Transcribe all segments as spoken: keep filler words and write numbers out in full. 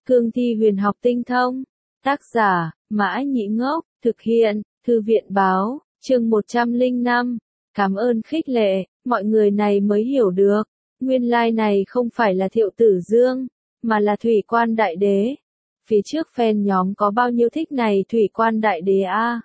Cương thi huyền học tinh thông. Tác giả, Mã Nhĩ Ngốc, thực hiện, Thư viện báo, chương một trăm lẻ năm. Cảm ơn khích lệ, mọi người này mới hiểu được. Nguyên lai này không phải là Thiệu Tử Dương, mà là Thủy Quan Đại Đế. Phía trước fan nhóm có bao nhiêu thích này Thủy Quan Đại Đế a.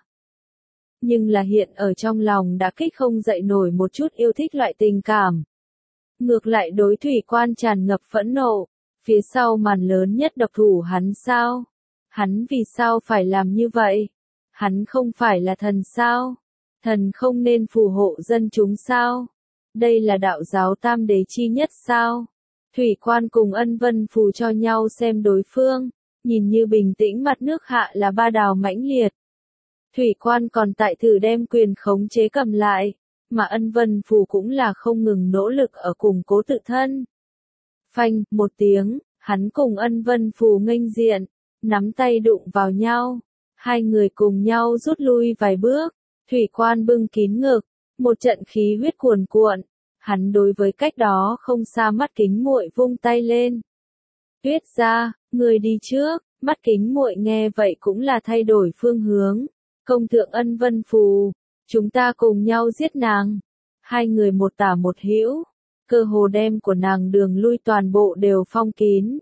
Nhưng là hiện ở trong lòng đã kích không dậy nổi một chút yêu thích loại tình cảm. Ngược lại đối Thủy Quan tràn ngập phẫn nộ. Phía sau màn lớn nhất độc thủ hắn sao? Hắn vì sao phải làm như vậy? Hắn không phải là thần sao? Thần không nên phù hộ dân chúng sao? Đây là đạo giáo tam đế chi nhất sao? Thủy Quan cùng Ân Vân Phù cho nhau xem đối phương, nhìn như bình tĩnh mặt nước hạ là ba đào mãnh liệt. Thủy Quan còn tại thử đem quyền khống chế cầm lại, mà Ân Vân Phù cũng là không ngừng nỗ lực ở củng cố tự thân. Phanh, một tiếng, hắn cùng Ân Vân Phù nghênh diện, nắm tay đụng vào nhau. Hai người cùng nhau rút lui vài bước, Thủy Quan bưng kín ngực, một trận khí huyết cuồn cuộn. Hắn đối với cách đó không xa Mắt Kính Muội vung tay lên. Tuyết ra, người đi trước, Mắt Kính Muội nghe vậy cũng là thay đổi phương hướng. Công thượng Ân Vân Phù, chúng ta cùng nhau giết nàng. Hai người một tả một hữu, cơ hồ đem của nàng đường lui toàn bộ đều phong kín.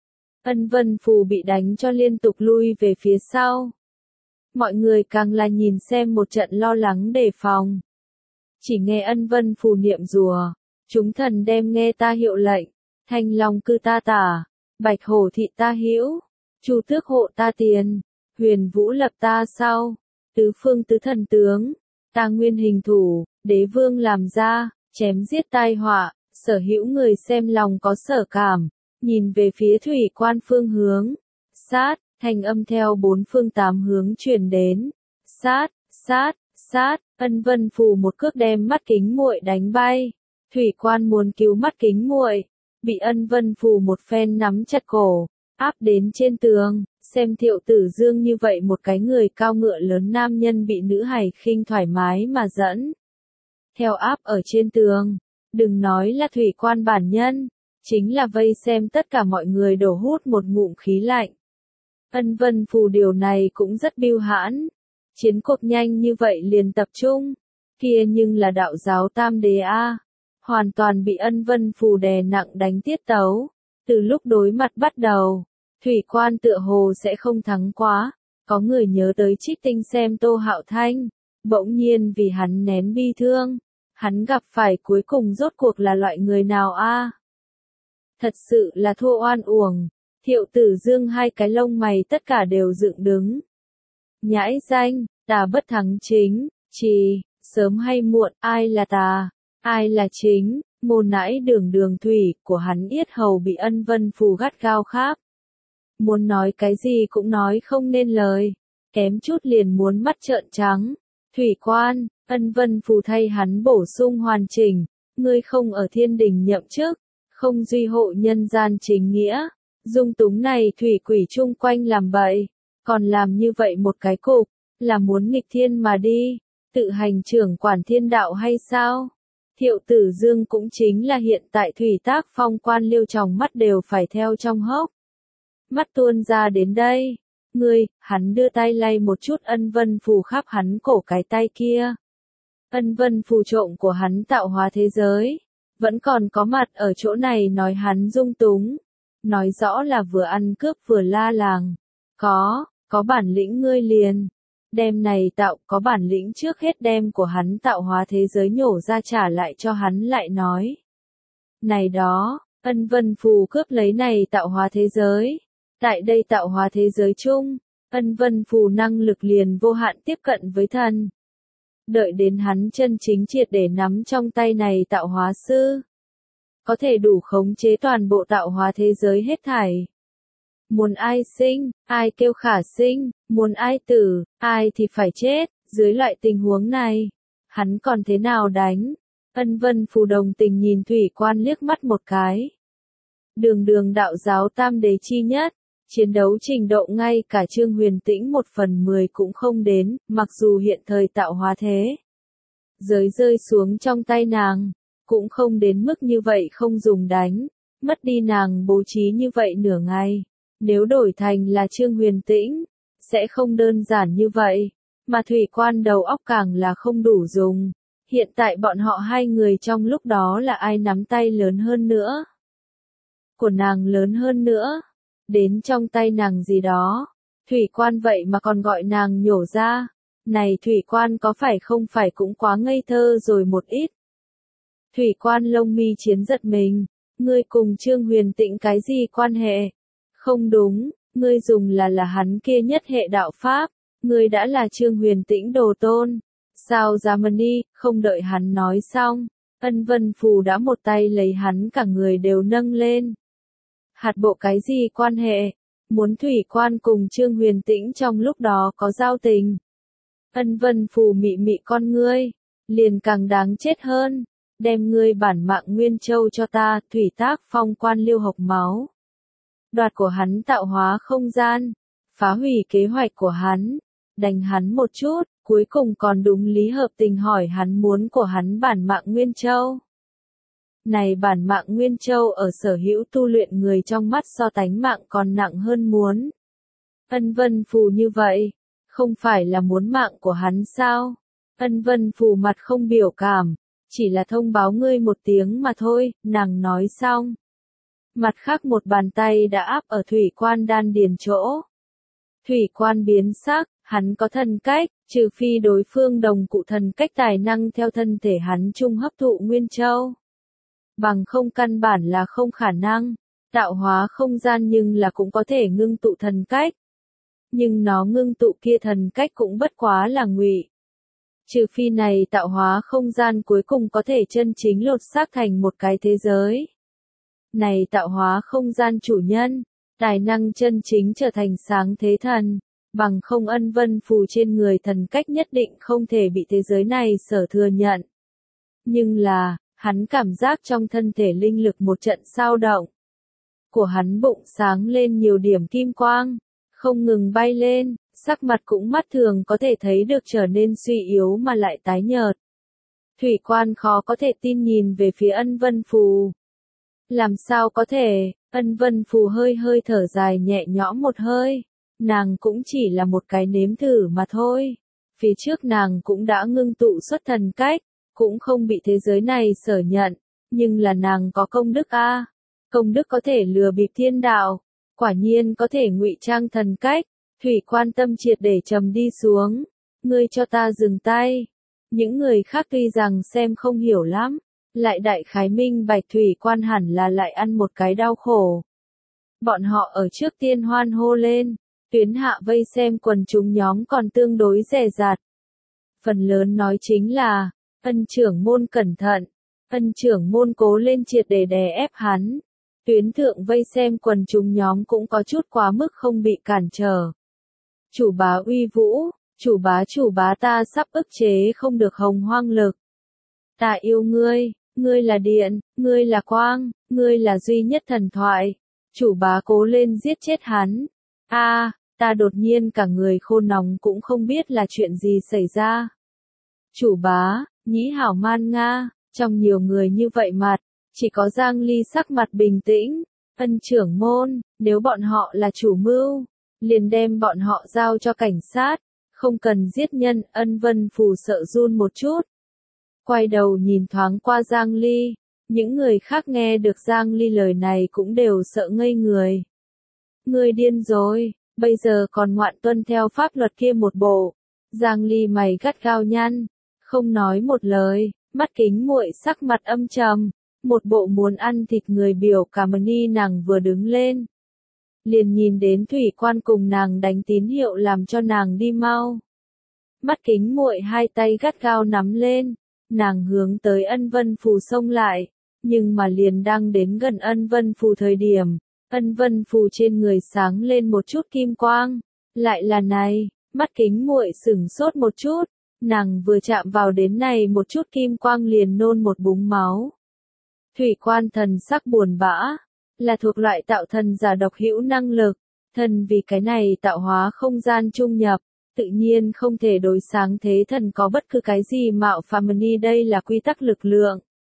Ân Vân Phù bị đánh cho liên tục lui về phía sau. Mọi người càng là nhìn xem một trận lo lắng đề phòng. Chỉ nghe Ân Vân Phù niệm rùa, chúng thần đem nghe ta hiệu lệnh, Thanh Long cư ta tả, Bạch Hổ thị ta hữu, Chu Tước hộ ta tiền, Huyền Vũ lập ta sau, tứ phương tứ thần tướng, ta nguyên hình thủ, đế vương làm ra, chém giết tai họa. Sở hữu người xem lòng có sở cảm, nhìn về phía Thủy Quan phương hướng. Sát, thanh âm theo bốn phương tám hướng truyền đến. Sát, sát, sát, Ân Vân Phù một cước đem Mắt Kính Muội đánh bay. Thủy Quan muốn cứu Mắt Kính Muội, bị Ân Vân Phù một phen nắm chặt cổ, áp đến trên tường. Xem Thiệu Tử Dương như vậy một cái người cao ngựa lớn nam nhân bị nữ hài khinh thoải mái mà dẫn theo áp ở trên tường. Đừng nói là Thủy Quan bản nhân, chính là vây xem tất cả mọi người đổ hút một ngụm khí lạnh. Ân Vân Phù điều này cũng rất bưu hãn. Chiến cuộc nhanh như vậy liền tập trung. Kia nhưng là đạo giáo tam đế a, hoàn toàn bị Ân Vân Phù đè nặng đánh tiết tấu. Từ lúc đối mặt bắt đầu, Thủy Quan tựa hồ sẽ không thắng quá. Có người nhớ tới Trích Tinh xem Tô Hạo Thanh, bỗng nhiên vì hắn nén bi thương. Hắn gặp phải cuối cùng rốt cuộc là loại người nào a? Thật sự là thua oan uổng. Thiệu Tử Dương hai cái lông mày tất cả đều dựng đứng. Nhãi danh, tà bất thắng chính, chỉ, sớm hay muộn, ai là tà, ai là chính, môn nãi đường đường thủy của hắn yết hầu bị Ân Vân Phù gắt gao kháp. Muốn nói cái gì cũng nói không nên lời, kém chút liền muốn mắt trợn trắng. Thủy Quan, Ân Vân Phù thay hắn bổ sung hoàn chỉnh, ngươi không ở thiên đình nhậm chức, không duy hộ nhân gian chính nghĩa, dung túng này thủy quỷ chung quanh làm bậy, còn làm như vậy một cái cục, là muốn nghịch thiên mà đi, tự hành trưởng quản thiên đạo hay sao? Thiệu Tử Dương cũng chính là hiện tại Thủy Tác Phong quan liêu tròng mắt đều phải theo trong hốc. Mắt tuôn ra đến đây. Ngươi, hắn đưa tay lay một chút Ân Vân Phù khắp hắn cổ cái tay kia. Ân Vân Phù trộm của hắn tạo hóa thế giới, vẫn còn có mặt ở chỗ này nói hắn dung túng, nói rõ là vừa ăn cướp vừa la làng. Có, có bản lĩnh ngươi liền, đem này tạo có bản lĩnh trước hết đem của hắn tạo hóa thế giới nhổ ra trả lại cho hắn lại nói. Này đó, Ân Vân Phù cướp lấy này tạo hóa thế giới. Tại đây tạo hóa thế giới chung, Ân Vân Phù năng lực liền vô hạn tiếp cận với thần. Đợi đến hắn chân chính triệt để nắm trong tay này tạo hóa sư, có thể đủ khống chế toàn bộ tạo hóa thế giới hết thảy. Muốn ai sinh, ai kêu khả sinh, muốn ai tử, ai thì phải chết. Dưới loại tình huống này, hắn còn thế nào đánh? Ân Vân Phù đồng tình nhìn Thủy Quan liếc mắt một cái. Đường đường đạo giáo tam đế chi nhất, chiến đấu trình độ ngay cả Trương Huyền Tĩnh một phần mười cũng không đến, mặc dù hiện thời tạo hóa thế giới rơi xuống trong tay nàng, cũng không đến mức như vậy không dùng đánh, mất đi nàng bố trí như vậy nửa ngày, Nếu đổi thành là Trương Huyền Tĩnh, sẽ không đơn giản như vậy, mà Thủy Quan đầu óc càng là không đủ dùng. Hiện tại bọn họ hai người trong lúc đó là ai nắm tay lớn hơn nữa? Của nàng lớn hơn nữa, đến trong tay nàng gì đó. Thủy Quan vậy mà còn gọi nàng nhổ ra. Này Thủy Quan có phải không phải cũng quá ngây thơ rồi một ít. Thủy Quan lông mi chiến giật mình. Ngươi cùng Trương Huyền Tĩnh cái gì quan hệ? Không đúng, ngươi dùng là là hắn kia nhất hệ đạo pháp. Ngươi đã là Trương Huyền Tĩnh đồ tôn. Sao Jamani, không đợi hắn nói xong. Ân Vân Phù đã một tay lấy hắn cả người đều nâng lên. Hạt bộ cái gì quan hệ? Muốn Thủy Quan cùng Trương Huyền Tĩnh trong lúc đó có giao tình. Ân Vân Phù mị mị con ngươi, liền càng đáng chết hơn. Đem ngươi bản mạng Nguyên Châu cho ta, Thủy Tác Phong Quan Liêu Hộc Máu. Đoạt của hắn tạo hóa không gian, phá hủy kế hoạch của hắn, đánh hắn một chút, cuối cùng còn đúng lý hợp tình hỏi hắn muốn của hắn bản mạng Nguyên Châu. Này bản mạng Nguyên Châu ở sở hữu tu luyện người trong mắt so tánh mạng còn nặng hơn muốn. Ân Vân Phù như vậy, không phải là muốn mạng của hắn sao? Ân Vân Phù mặt không biểu cảm, chỉ là thông báo ngươi một tiếng mà thôi, nàng nói xong. Mặt khác một bàn tay đã áp ở Thủy Quan đan điền chỗ. Thủy Quan biến sắc, hắn có thần cách, trừ phi đối phương đồng cụ thần cách tài năng theo thân thể hắn chung hấp thụ Nguyên Châu. Bằng không căn bản là không khả năng, tạo hóa không gian nhưng là cũng có thể ngưng tụ thần cách. Nhưng nó ngưng tụ kia thần cách cũng bất quá là ngụy. Trừ phi này tạo hóa không gian cuối cùng có thể chân chính lột xác thành một cái thế giới. Này tạo hóa không gian chủ nhân, tài năng chân chính trở thành sáng thế thần, bằng không Ân Vân Phù trên người thần cách nhất định không thể bị thế giới này sở thừa nhận. Nhưng là, hắn cảm giác trong thân thể linh lực một trận sao động. Của hắn bụng sáng lên nhiều điểm kim quang, không ngừng bay lên, sắc mặt cũng mắt thường có thể thấy được trở nên suy yếu mà lại tái nhợt. Thủy Quan khó có thể tin nhìn về phía Ân Vân Phù. Làm sao có thể, Ân Vân Phù hơi hơi thở dài nhẹ nhõm một hơi. Nàng cũng chỉ là một cái nếm thử mà thôi. Phía trước nàng cũng đã ngưng tụ xuất thần cách, cũng không bị thế giới này sở nhận. Nhưng là nàng có công đức a, công đức có thể lừa bịp thiên đạo, quả nhiên có thể ngụy trang thần cách. Thủy Quan tâm triệt để trầm đi xuống. Ngươi cho ta dừng tay. Những người khác tuy rằng xem không hiểu lắm, lại đại khái minh bạch Thủy Quan hẳn là lại ăn một cái đau khổ. Bọn họ ở trước tiên hoan hô lên, tuyến hạ vây xem quần chúng nhóm còn tương đối dè dặt. Phần lớn nói chính là, Ân trưởng môn cẩn thận, Ân trưởng môn cố lên triệt để đè ép hắn. Tuyến thượng vây xem quần chúng nhóm cũng có chút quá mức không bị cản trở. Chủ bá uy vũ, chủ bá chủ bá ta sắp ức chế không được hồng hoang lực. Ta yêu ngươi, ngươi là điện, ngươi là quang, ngươi là duy nhất thần thoại. Chủ bá cố lên giết chết hắn. A, à, ta đột nhiên cả người khô nóng cũng không biết là chuyện gì xảy ra. Chủ bá, nhĩ hảo man nga, trong nhiều người như vậy mặt, chỉ có Giang Ly sắc mặt bình tĩnh. Ân trưởng môn, nếu bọn họ là chủ mưu, liền đem bọn họ giao cho cảnh sát, không cần giết nhân. Ân Vân Phù sợ run một chút. Quay đầu nhìn thoáng qua Giang Ly, những người khác nghe được Giang Ly lời này cũng đều sợ ngây người. Ngươi điên rồi, bây giờ còn ngoạn tuân theo pháp luật kia một bộ. Giang Ly mày gắt gao nhăn, không nói một lời, mắt kính muội sắc mặt âm trầm, một bộ muốn ăn thịt người biểu cảm ni nàng vừa đứng lên. Liền nhìn đến Thủy Quan cùng nàng đánh tín hiệu làm cho nàng đi mau. Mắt kính muội hai tay gắt gao nắm lên, nàng hướng tới Ân Vân Phù xông lại, nhưng mà liền đang đến gần Ân Vân Phù thời điểm, Ân Vân Phù trên người sáng lên một chút kim quang, lại là này, mắt kính muội sửng sốt một chút, nàng vừa chạm vào đến này một chút kim quang liền nôn một búng máu. Thủy Quan thần sắc buồn bã, là thuộc loại tạo thần giả độc hữu năng lực, thần vì cái này tạo hóa không gian trung nhập, tự nhiên không thể đối sáng thế thần có bất cứ cái gì mạo phạm ni đây là quy tắc lực lượng.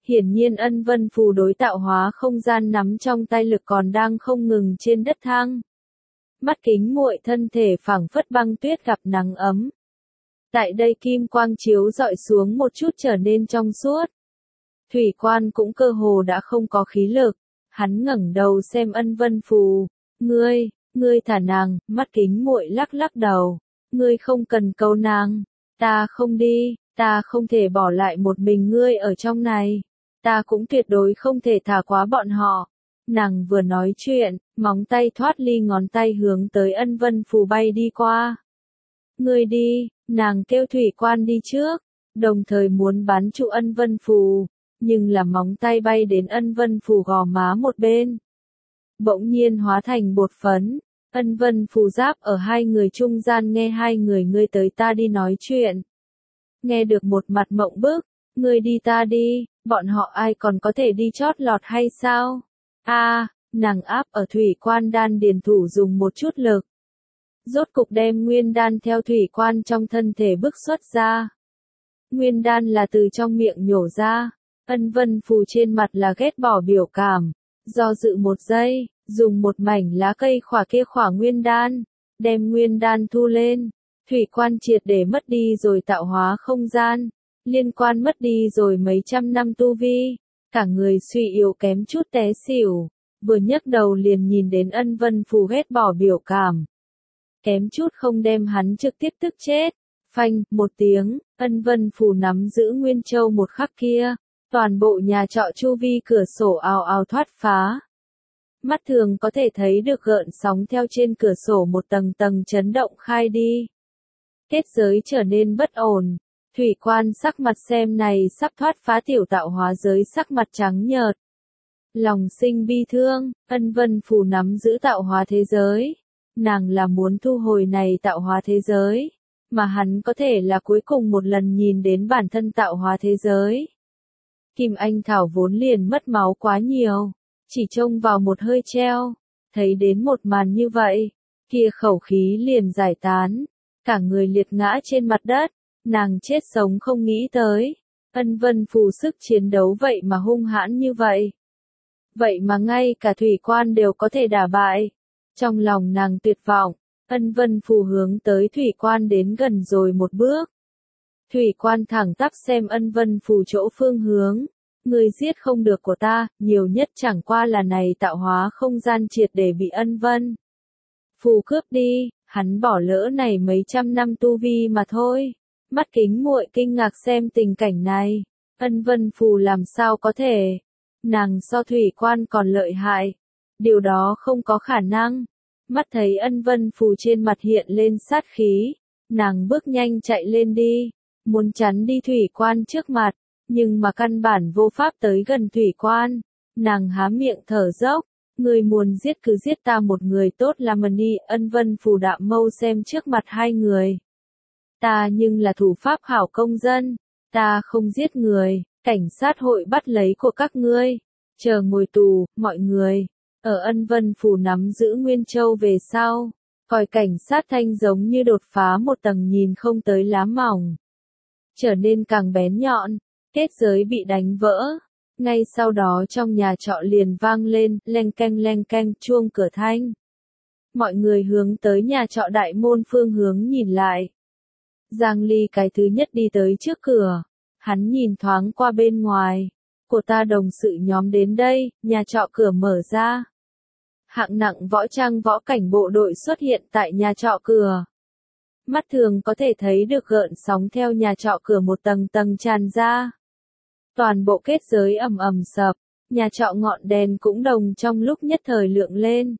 Hiển nhiên ân vân phù đối tạo hóa không gian nắm trong tay lực còn đang không ngừng trên đất thang. Mắt Kính Muội thân thể phảng phất băng tuyết gặp nắng ấm. Tại đây kim quang chiếu dọi xuống một chút trở nên trong suốt. Thủy Quan cũng cơ hồ đã không có khí lực, hắn ngẩng đầu xem ân vân phù, ngươi, ngươi thả nàng, mắt Kính Muội lắc lắc đầu, ngươi không cần cầu nàng, ta không đi, ta không thể bỏ lại một mình ngươi ở trong này, ta cũng tuyệt đối không thể thả quá bọn họ. Nàng vừa nói chuyện, móng tay thoát ly ngón tay hướng tới ân vân phù bay đi qua. Ngươi đi, nàng kêu Thủy Quan đi trước, đồng thời muốn bắn trụ ân vân phù, nhưng là móng tay bay đến ân vân phù gò má một bên. Bỗng nhiên hóa thành bột phấn, ân vân phù giáp ở hai người trung gian nghe hai người ngươi tới ta đi nói chuyện. Nghe được một mặt mộng bức, ngươi đi ta đi, bọn họ ai còn có thể đi chót lọt hay sao? A, à, nàng áp ở Thủy Quan đan điền thủ dùng một chút lực. Rốt cục đem nguyên đan theo Thủy Quan trong thân thể bức xuất ra. Nguyên đan là từ trong miệng nhổ ra, ân vân phù trên mặt là ghét bỏ biểu cảm, do dự một giây, dùng một mảnh lá cây khỏa kia khỏa nguyên đan, đem nguyên đan thu lên. Thủy Quan triệt để mất đi rồi tạo hóa không gian, liên quan mất đi rồi mấy trăm năm tu vi, cả người suy yếu kém chút té xỉu, vừa nhấc đầu liền nhìn đến ân vân phù ghét bỏ biểu cảm. Kém chút không đem hắn trực tiếp tức chết, phanh, một tiếng, ân vân phù nắm giữ Nguyên Châu một khắc kia, toàn bộ nhà trọ chu vi cửa sổ ào ào thoát phá. Mắt thường có thể thấy được gợn sóng theo trên cửa sổ một tầng tầng chấn động khai đi. Kết giới trở nên bất ổn, Thủy Quan sắc mặt xem này sắp thoát phá tiểu tạo hóa giới sắc mặt trắng nhợt. Lòng sinh bi thương, ân vân phù nắm giữ tạo hóa thế giới. Nàng là muốn thu hồi này tạo hóa thế giới, mà hắn có thể là cuối cùng một lần nhìn đến bản thân tạo hóa thế giới. Kim Anh Thảo vốn liền mất máu quá nhiều, chỉ trông vào một hơi treo, thấy đến một màn như vậy, kia khẩu khí liền giải tán, cả người liệt ngã trên mặt đất, nàng chết sống không nghĩ tới, ân vân phù sức chiến đấu vậy mà hung hãn như vậy. Vậy mà ngay cả Thủy Quan đều có thể đả bại. Trong lòng nàng tuyệt vọng, ân vân phù hướng tới Thủy Quan đến gần rồi một bước. Thủy Quan thẳng tắp xem ân vân phù chỗ phương hướng. Ngươi giết không được của ta, nhiều nhất chẳng qua là này tạo hóa không gian triệt để bị ân vân phù cướp đi, hắn bỏ lỡ này mấy trăm năm tu vi mà thôi. Mắt Kính Muội kinh ngạc xem tình cảnh này, ân vân phù làm sao có thể, nàng so Thủy Quan còn lợi hại. Điều đó không có khả năng. Mắt thấy ân vân phù trên mặt hiện lên sát khí, nàng bước nhanh chạy lên đi, muốn chắn đi Thủy Quan trước mặt, nhưng mà căn bản vô pháp tới gần Thủy Quan. Nàng há miệng thở dốc, người muốn giết cứ giết ta một người tốt là mà đi. Ân vân phù đạm mâu xem trước mặt hai người. Ta nhưng là thủ pháp hảo công dân, ta không giết người, cảnh sát hội bắt lấy của các ngươi, chờ ngồi tù, mọi người. Ở ân vân phù nắm giữ Nguyên Châu về sau, còi cảnh sát thanh giống như đột phá một tầng nhìn không tới lá mỏng. Trở nên càng bén nhọn, kết giới bị đánh vỡ. Ngay sau đó trong nhà trọ liền vang lên, leng keng leng keng chuông cửa thanh. Mọi người hướng tới nhà trọ đại môn phương hướng nhìn lại. Giang Ly cái thứ nhất đi tới trước cửa, hắn nhìn thoáng qua bên ngoài. Của ta đồng sự nhóm đến đây, nhà trọ cửa mở ra. Hạng nặng võ trang võ cảnh bộ đội xuất hiện tại nhà trọ cửa. Mắt thường có thể thấy được gợn sóng theo nhà trọ cửa một tầng tầng tràn ra. Toàn bộ kết giới ầm ầm sập, nhà trọ ngọn đèn cũng đồng trong lúc nhất thời lượng lên.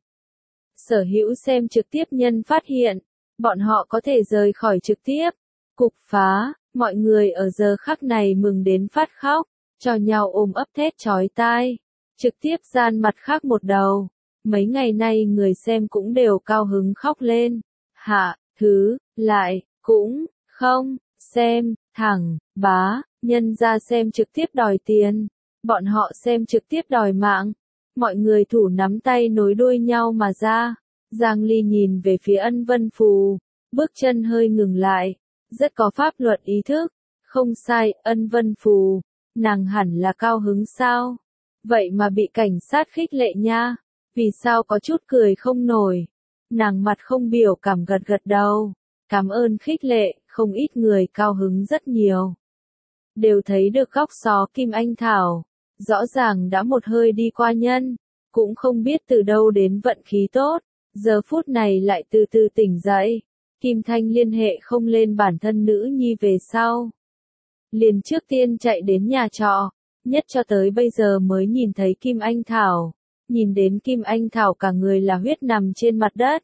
Sở hữu xem trực tiếp nhân phát hiện, bọn họ có thể rời khỏi trực tiếp. Cục phá, mọi người ở giờ khắc này mừng đến phát khóc, cho nhau ôm ấp thét chói tai. Trực tiếp gian mặt khác một đầu. Mấy ngày nay người xem cũng đều cao hứng khóc lên. Hạ, thứ, lại, cũng, không, xem, thẳng, bá, nhân ra xem trực tiếp đòi tiền. Bọn họ xem trực tiếp đòi mạng. Mọi người thủ nắm tay nối đuôi nhau mà ra. Giang Ly nhìn về phía ân vân phù. Bước chân hơi ngừng lại. Rất có pháp luật ý thức. Không sai, ân vân phù. nàng hẳn là cao hứng sao? Vậy mà bị cảnh sát khích lệ nha, vì sao có chút cười không nổi? Nàng mặt không biểu cảm gật gật đầu, cảm ơn khích lệ, không ít người cao hứng rất nhiều. Đều thấy được góc xó Kim Anh Thảo, rõ ràng đã một hơi đi qua nhân, cũng không biết từ đâu đến vận khí tốt, giờ phút này lại từ từ tỉnh dậy. Kim Thanh liên hệ không lên bản thân nữ nhi về sau. Liền trước tiên chạy đến nhà trọ, nhất cho tới bây giờ mới nhìn thấy Kim Anh Thảo, nhìn đến Kim Anh Thảo cả người là huyết nằm trên mặt đất.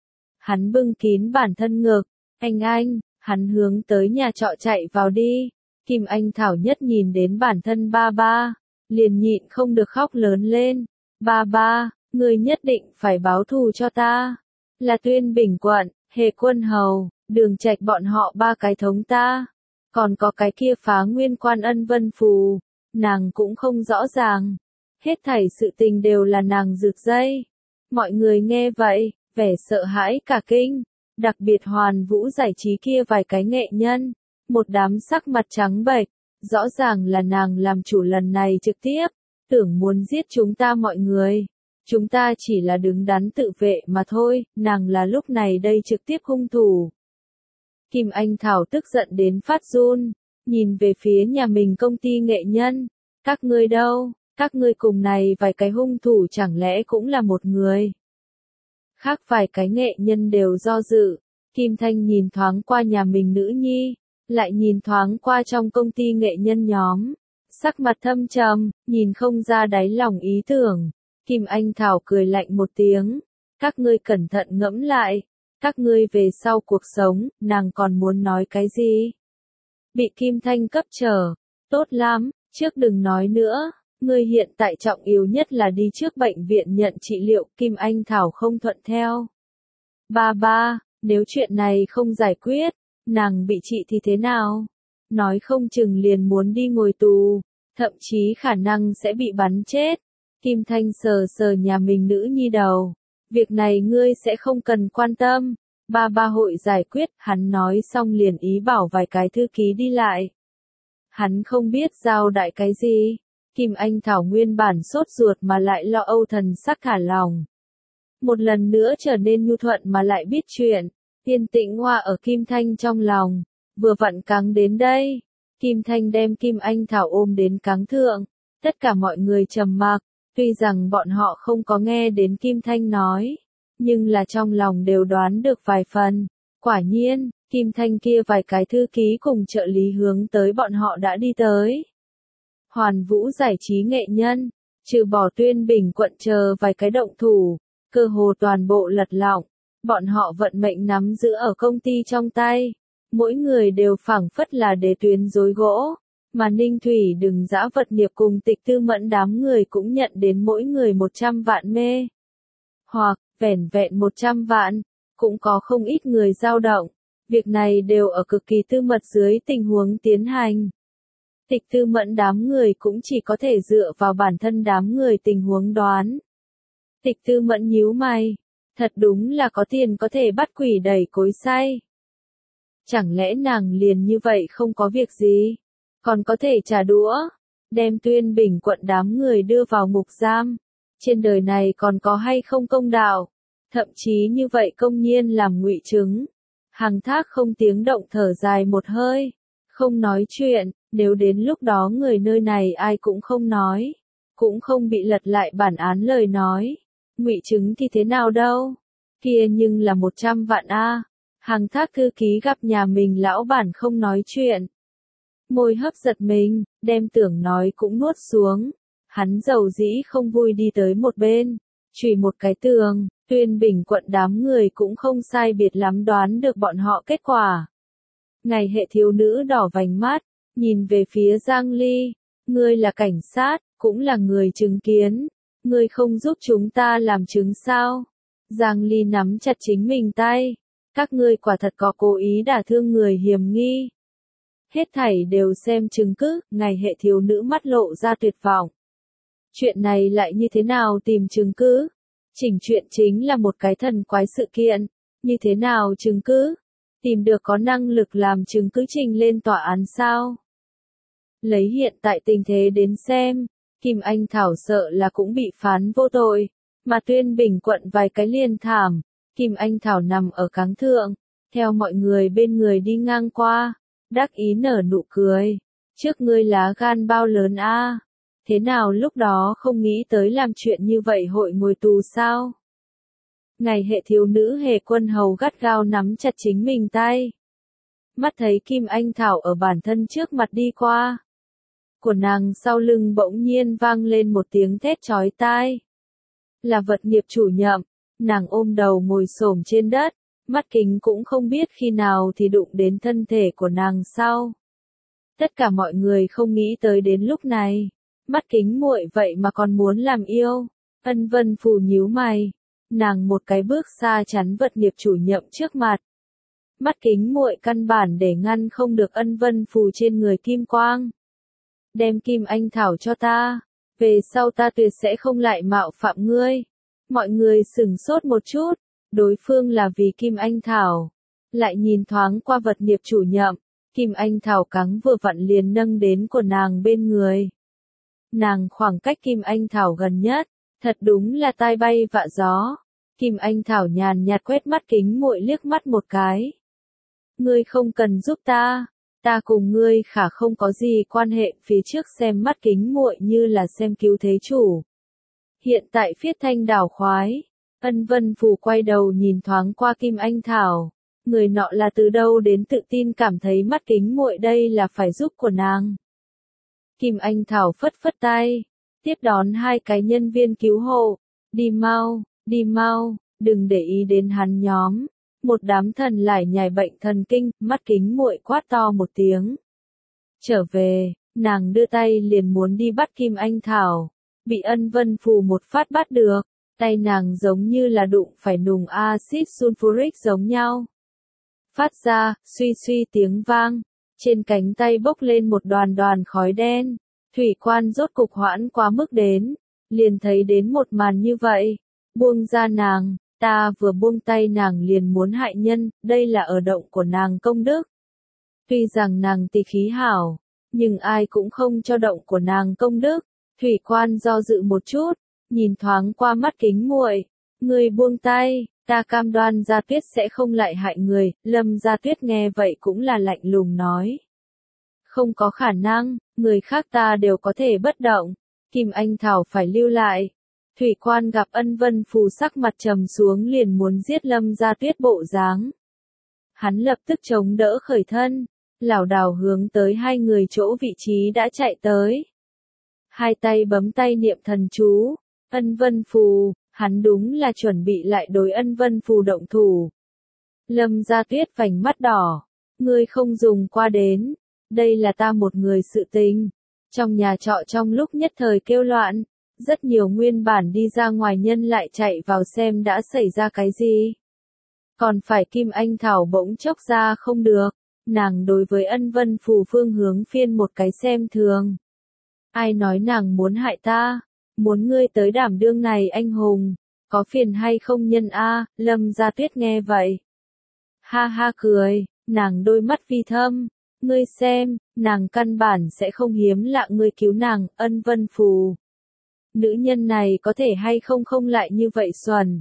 Hắn bưng kín bản thân ngực, anh anh, hắn hướng tới nhà trọ chạy vào đi. Kim Anh Thảo nhất nhìn đến bản thân ba ba, liền nhịn không được khóc lớn lên. Ba ba, người nhất định phải báo thù cho ta. Là Tuyên Bình Quận, Hề Quân Hầu, Đường Trạch bọn họ ba cái thống ta. Còn có cái kia phá nguyên quan ân vân phù, nàng cũng không rõ ràng. Hết thảy sự tình đều là nàng rực dây. Mọi người nghe vậy, vẻ sợ hãi cả kinh. Đặc biệt Hoàn Vũ giải trí kia vài cái nghệ nhân, một đám sắc mặt trắng bệch, rõ ràng là nàng làm chủ lần này trực tiếp, tưởng muốn giết chúng ta mọi người. Chúng ta chỉ là đứng đắn tự vệ mà thôi, nàng là lúc này đây trực tiếp hung thủ. Kim Anh Thảo tức giận đến phát run, nhìn về phía nhà mình công ty nghệ nhân. Các ngươi đâu, các ngươi cùng này vài cái hung thủ chẳng lẽ cũng là một người. Khác vài cái nghệ nhân đều do dự, Kim Thanh nhìn thoáng qua nhà mình nữ nhi, lại nhìn thoáng qua trong công ty nghệ nhân nhóm. Sắc mặt thâm trầm, nhìn không ra đáy lòng ý tưởng. Kim Anh Thảo cười lạnh một tiếng. Các ngươi cẩn thận ngẫm lại. Các ngươi về sau cuộc sống, nàng còn muốn nói cái gì? Bị Kim Thanh cấp trở. Tốt lắm, trước đừng nói nữa. Ngươi hiện tại trọng yếu nhất là đi trước bệnh viện nhận trị liệu. Kim Anh Thảo không thuận theo. Ba ba, nếu chuyện này không giải quyết, nàng bị trị thì thế nào? Nói không chừng liền muốn đi ngồi tù, thậm chí khả năng sẽ bị bắn chết. Kim Thanh sờ sờ nhà mình nữ nhi đầu. Việc này ngươi sẽ không cần quan tâm. Ba ba hội giải quyết, hắn nói xong liền ý bảo vài cái thư ký đi lại. Hắn không biết giao đại cái gì. Kim Anh Thảo nguyên bản sốt ruột mà lại lo âu thần sắc thả lòng. Một lần nữa trở nên nhu thuận mà lại biết chuyện. Tiên tĩnh hoa ở Kim Thanh trong lòng. Vừa vặn cáng đến đây. Kim Thanh đem Kim Anh Thảo ôm đến cáng thượng. Tất cả mọi người trầm mặc. Tuy rằng bọn họ không có nghe đến Kim Thanh nói, nhưng là trong lòng đều đoán được vài phần. Quả nhiên, Kim Thanh kia vài cái thư ký cùng trợ lý hướng tới bọn họ đã đi tới. Hoàn Vũ giải trí nghệ nhân, trừ bỏ Tuyên Bình Quận chờ vài cái động thủ, cơ hồ toàn bộ lật lọng. Bọn họ vận mệnh nắm giữ ở công ty trong tay. Mỗi người đều phảng phất là đề tuyến rối gỗ. Mà Ninh Thủy đừng dã vật nghiệp cùng Tịch Tư Mẫn đám người cũng nhận đến mỗi người một trăm vạn mê. Hoặc, vẻn vẹn một trăm vạn, cũng có không ít người dao động. Việc này đều ở cực kỳ tư mật dưới tình huống tiến hành. Tịch Tư Mẫn đám người cũng chỉ có thể dựa vào bản thân đám người tình huống đoán. Tịch Tư Mẫn nhíu mày. Thật đúng là có tiền có thể bắt quỷ đẩy cối xay. Chẳng lẽ nàng liền như vậy không có việc gì? Còn có thể trả đũa, đem Tuyên Bình Quận đám người đưa vào ngục giam. Trên đời này còn có hay không công đạo, thậm chí như vậy công nhiên làm ngụy chứng. Hằng Thác không tiếng động thở dài một hơi, không nói chuyện, nếu đến lúc đó người nơi này ai cũng không nói, cũng không bị lật lại bản án lời nói. Ngụy chứng thì thế nào đâu, kia nhưng là một trăm vạn a. Hằng Thác thư ký gặp nhà mình lão bản không nói chuyện. Môi hấp giật mình, đem tưởng nói cũng nuốt xuống. Hắn dầu dĩ không vui đi tới một bên, chùy một cái tường. Tuyên Bình Quận đám người cũng không sai biệt lắm đoán được bọn họ kết quả. Ngày hệ thiếu nữ đỏ vành mắt, nhìn về phía Giang Ly. Ngươi là cảnh sát, cũng là người chứng kiến. Ngươi không giúp chúng ta làm chứng sao? Giang Ly nắm chặt chính mình tay. Các ngươi quả thật có cố ý đả thương người hiểm nghi. Hết thảy đều xem chứng cứ, ngày hệ thiếu nữ mắt lộ ra tuyệt vọng. Chuyện này lại như thế nào tìm chứng cứ? Chỉnh chuyện chính là một cái thần quái sự kiện. Như thế nào chứng cứ? Tìm được có năng lực làm chứng cứ trình lên tòa án sao? Lấy hiện tại tình thế đến xem, Kim Anh Thảo sợ là cũng bị phán vô tội, mà Tuyên Bình quận vài cái liền thảm, Kim Anh Thảo nằm ở cáng thượng, theo mọi người bên người đi ngang qua, đắc ý nở nụ cười, trước ngươi lá gan bao lớn a, thế nào lúc đó không nghĩ tới làm chuyện như vậy hội ngồi tù sao? Ngày hệ thiếu nữ Hề Quân Hầu gắt gao nắm chặt chính mình tay. Mắt thấy Kim Anh Thảo ở bản thân trước mặt đi qua. Của nàng sau lưng bỗng nhiên vang lên một tiếng thét chói tai. Là Vật Nghiệp chủ nhậm, nàng ôm đầu ngồi xổm trên đất, mắt kính cũng không biết khi nào thì đụng đến thân thể của nàng sau. Tất cả mọi người không nghĩ tới đến lúc này, mắt kính muội vậy mà còn muốn làm yêu. Ân Vân Phù nhíu mày, nàng một cái bước xa chắn Vật Nghiệp chủ nhậm trước mặt. Mắt kính muội căn bản để ngăn không được Ân Vân Phù trên người kim quang. Đem Kim Anh Thảo cho ta, về sau ta tuyệt sẽ không lại mạo phạm ngươi. Mọi người sửng sốt một chút, đối phương là vì Kim Anh Thảo. Lại nhìn thoáng qua Vật Nghiệp chủ nhậm, Kim Anh Thảo cắn vừa vặn liền nâng đến của nàng bên người. Nàng khoảng cách Kim Anh Thảo gần nhất, thật đúng là tai bay vạ gió. Kim Anh Thảo nhàn nhạt quét mắt kính muội liếc mắt một cái. Ngươi không cần giúp ta, ta cùng ngươi khả không có gì quan hệ, phía trước xem mắt kính muội như là xem cứu thế chủ. Hiện tại phiết thanh đảo khoái, Ân Vân Phù quay đầu nhìn thoáng qua Kim Anh Thảo, người nọ là từ đâu đến tự tin cảm thấy mắt kính muội đây là phải giúp của nàng. Kim Anh Thảo phất phất tay, tiếp đón hai cái nhân viên cứu hộ, đi mau, đi mau, đừng để ý đến hắn nhóm. Một đám thần lải nhải bệnh thần kinh, mắt kính muội quát to một tiếng. Trở về, nàng đưa tay liền muốn đi bắt Kim Anh Thảo, bị Ân Vân Phù một phát bắt được, tay nàng giống như là đụng phải nùng axit sulfuric giống nhau. Phát ra, suy suy tiếng vang, trên cánh tay bốc lên một đoàn đoàn khói đen, thủy quan rốt cục hoãn quá mức đến, liền thấy đến một màn như vậy, buông ra nàng. Ta vừa buông tay nàng liền muốn hại nhân, đây là ở động của nàng công đức. Tuy rằng nàng tỳ khí hảo, nhưng ai cũng không cho động của nàng công đức. Thủy quan do dự một chút, nhìn thoáng qua mắt kính muội, ngươi buông tay, ta cam đoan Gia Tuyết sẽ không lại hại người. Lâm Gia Tuyết nghe vậy cũng là lạnh lùng nói. Không có khả năng, người khác ta đều có thể bất động, Kim Anh Thảo phải lưu lại. Thủy quan gặp Ân Vân Phù sắc mặt trầm xuống liền muốn giết Lâm Gia Tuyết bộ dáng. Hắn lập tức chống đỡ khởi thân, lảo đảo hướng tới hai người chỗ vị trí đã chạy tới. Hai tay bấm tay niệm thần chú, Ân Vân Phù, hắn đúng là chuẩn bị lại đối Ân Vân Phù động thủ. Lâm Gia Tuyết vành mắt đỏ, ngươi không dùng qua đến, đây là ta một người sự tình. Trong nhà trọ trong lúc nhất thời kêu loạn. Rất nhiều nguyên bản đi ra ngoài nhân lại chạy vào xem đã xảy ra cái gì. Còn phải Kim Anh Thảo bỗng chốc ra không được, nàng đối với Ân Vân Phù phương hướng phiên một cái xem thường. Ai nói nàng muốn hại ta, muốn ngươi tới đảm đương này anh hùng, có phiền hay không nhân a? Lâm Gia Tuyết nghe vậy. Ha ha cười, nàng đôi mắt vi thâm, ngươi xem, nàng căn bản sẽ không hiếm lạ ngươi cứu nàng, Ân Vân Phù. Nữ nhân này có thể hay không không lại như vậy xuẩn.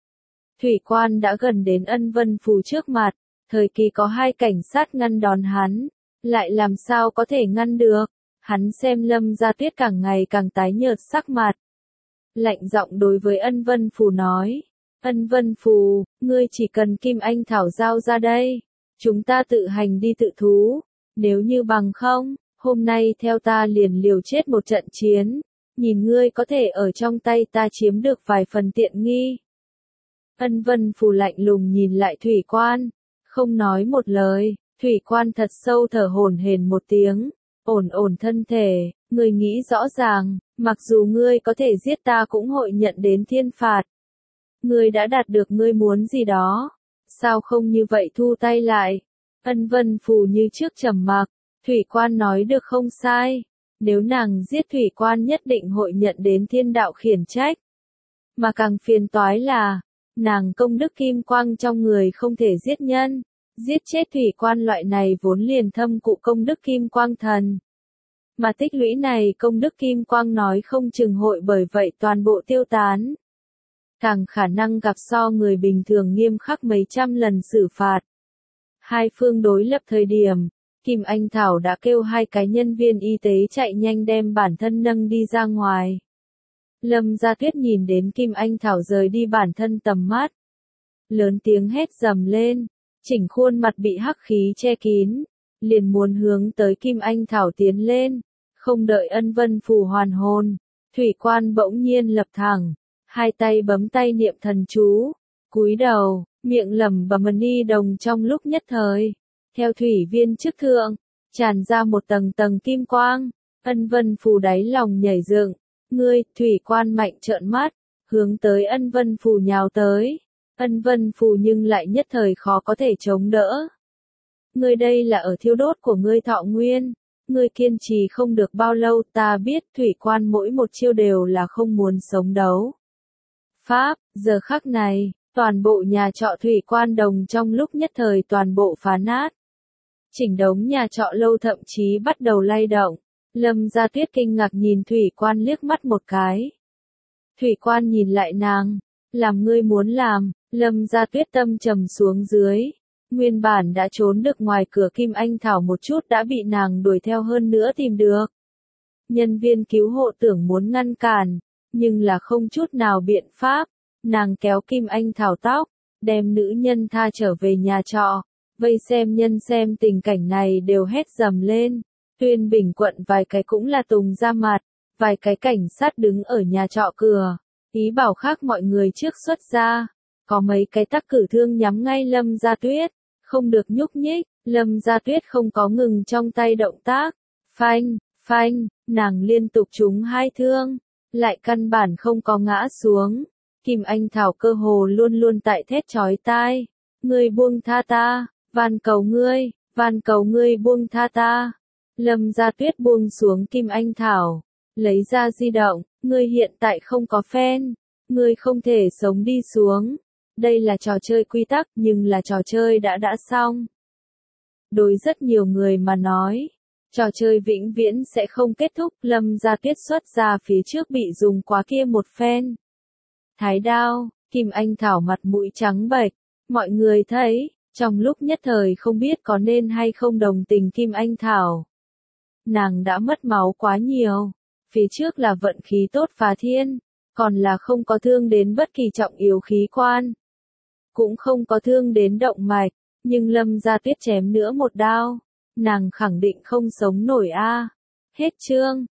Thủy quan đã gần đến Ân Vân Phù trước mặt, thời kỳ có hai cảnh sát ngăn đón hắn, lại làm sao có thể ngăn được, hắn xem Lâm Gia Tuyết càng ngày càng tái nhợt sắc mặt. Lạnh giọng đối với Ân Vân Phù nói, Ân Vân Phù, ngươi chỉ cần Kim Anh Thảo giao ra đây, chúng ta tự hành đi tự thú, nếu như bằng không, hôm nay theo ta liền liều chết một trận chiến. Nhìn ngươi có thể ở trong tay ta chiếm được vài phần tiện nghi. Ân Vân Phù lạnh lùng nhìn lại Thủy quan, không nói một lời, Thủy quan thật sâu thở hổn hển một tiếng, ổn ổn thân thể, ngươi nghĩ rõ ràng, mặc dù ngươi có thể giết ta cũng hội nhận đến thiên phạt. Ngươi đã đạt được ngươi muốn gì đó, sao không như vậy thu tay lại. Ân Vân Phù như trước trầm mặc, Thủy quan nói được không sai. Nếu nàng giết Thủy quan nhất định hội nhận đến thiên đạo khiển trách. Mà càng phiền toái là, nàng công đức kim quang trong người không thể giết nhân. Giết chết Thủy quan loại này vốn liền thâm cụ công đức kim quang thần. Mà tích lũy này công đức Kim Quang nói không chừng hội bởi vậy toàn bộ tiêu tán. Càng khả năng gặp so người bình thường nghiêm khắc mấy trăm lần xử phạt. Hai phương đối lập thời điểm, Kim Anh Thảo đã kêu hai cái nhân viên y tế chạy nhanh đem bản thân nâng đi ra ngoài. Lâm Gia Tuyết nhìn đến Kim Anh Thảo rời đi bản thân tầm mắt. Lớn tiếng hét dầm lên, chỉnh khuôn mặt bị hắc khí che kín, liền muốn hướng tới Kim Anh Thảo tiến lên, không đợi Ân Vân Phù hoàn hồn, Thủy Quan bỗng nhiên lập thẳng, hai tay bấm tay niệm thần chú, cúi đầu, miệng lẩm bẩm ni đồng trong lúc nhất thời, theo thủy viên trước thượng, tràn ra một tầng tầng kim quang, Ân Vân Phù đáy lòng nhảy dựng, ngươi, Thủy Quan mạnh trợn mắt, hướng tới Ân Vân Phù nhào tới. Ân Vân Phù nhưng lại nhất thời khó có thể chống đỡ. Ngươi đây là ở thiêu đốt của ngươi thọ nguyên, ngươi kiên trì không được bao lâu, ta biết Thủy Quan mỗi một chiêu đều là không muốn sống đấu. Pháp, giờ khắc này, toàn bộ nhà trọ Thủy Quan đồng trong lúc nhất thời toàn bộ phá nát. Chỉnh đống nhà trọ lâu thậm chí bắt đầu lay động. Lâm Gia Tuyết kinh ngạc nhìn Thủy Quan liếc mắt một cái. Thủy Quan nhìn lại nàng, làm ngươi muốn làm. Lâm Gia Tuyết tâm trầm xuống dưới, nguyên bản đã trốn được ngoài cửa Kim Anh Thảo một chút đã bị nàng đuổi theo hơn nữa tìm được. Nhân viên cứu hộ tưởng muốn ngăn cản, nhưng là không chút nào biện pháp, nàng kéo Kim Anh Thảo tóc, đem nữ nhân tha trở về nhà trọ, vây xem nhân xem tình cảnh này đều hét dầm lên, Tuyên Bình quận vài cái cũng là tùng ra mặt, vài cái cảnh sát đứng ở nhà trọ cửa, ý bảo khác mọi người trước xuất ra. Có mấy cái tắc cử thương nhắm ngay Lâm Gia Tuyết, không được nhúc nhích, Lâm Gia Tuyết không có ngừng trong tay động tác, phanh, phanh, nàng liên tục trúng hai thương, lại căn bản không có ngã xuống. Kim Anh Thảo cơ hồ luôn luôn tại thét chói tai, ngươi buông tha ta, van cầu ngươi, van cầu ngươi buông tha ta. Lâm Gia Tuyết buông xuống Kim Anh Thảo, lấy ra di động, ngươi hiện tại không có fan, ngươi không thể sống đi xuống. Đây là trò chơi quy tắc nhưng là trò chơi đã đã xong. Đối rất nhiều người mà nói, trò chơi vĩnh viễn sẽ không kết thúc. Lâm Gia Tuyết xuất ra phía trước bị dùng quá kia một phen. Thái đao, Kim Anh Thảo mặt mũi trắng bệch, mọi người thấy, trong lúc nhất thời không biết có nên hay không đồng tình Kim Anh Thảo. Nàng đã mất máu quá nhiều, phía trước là vận khí tốt phá thiên, còn là không có thương đến bất kỳ trọng yếu khí quan. Cũng không có thương đến động mạch, nhưng Lâm Gia Tuyết chém nữa một đao, nàng khẳng định không sống nổi a. Hết chương.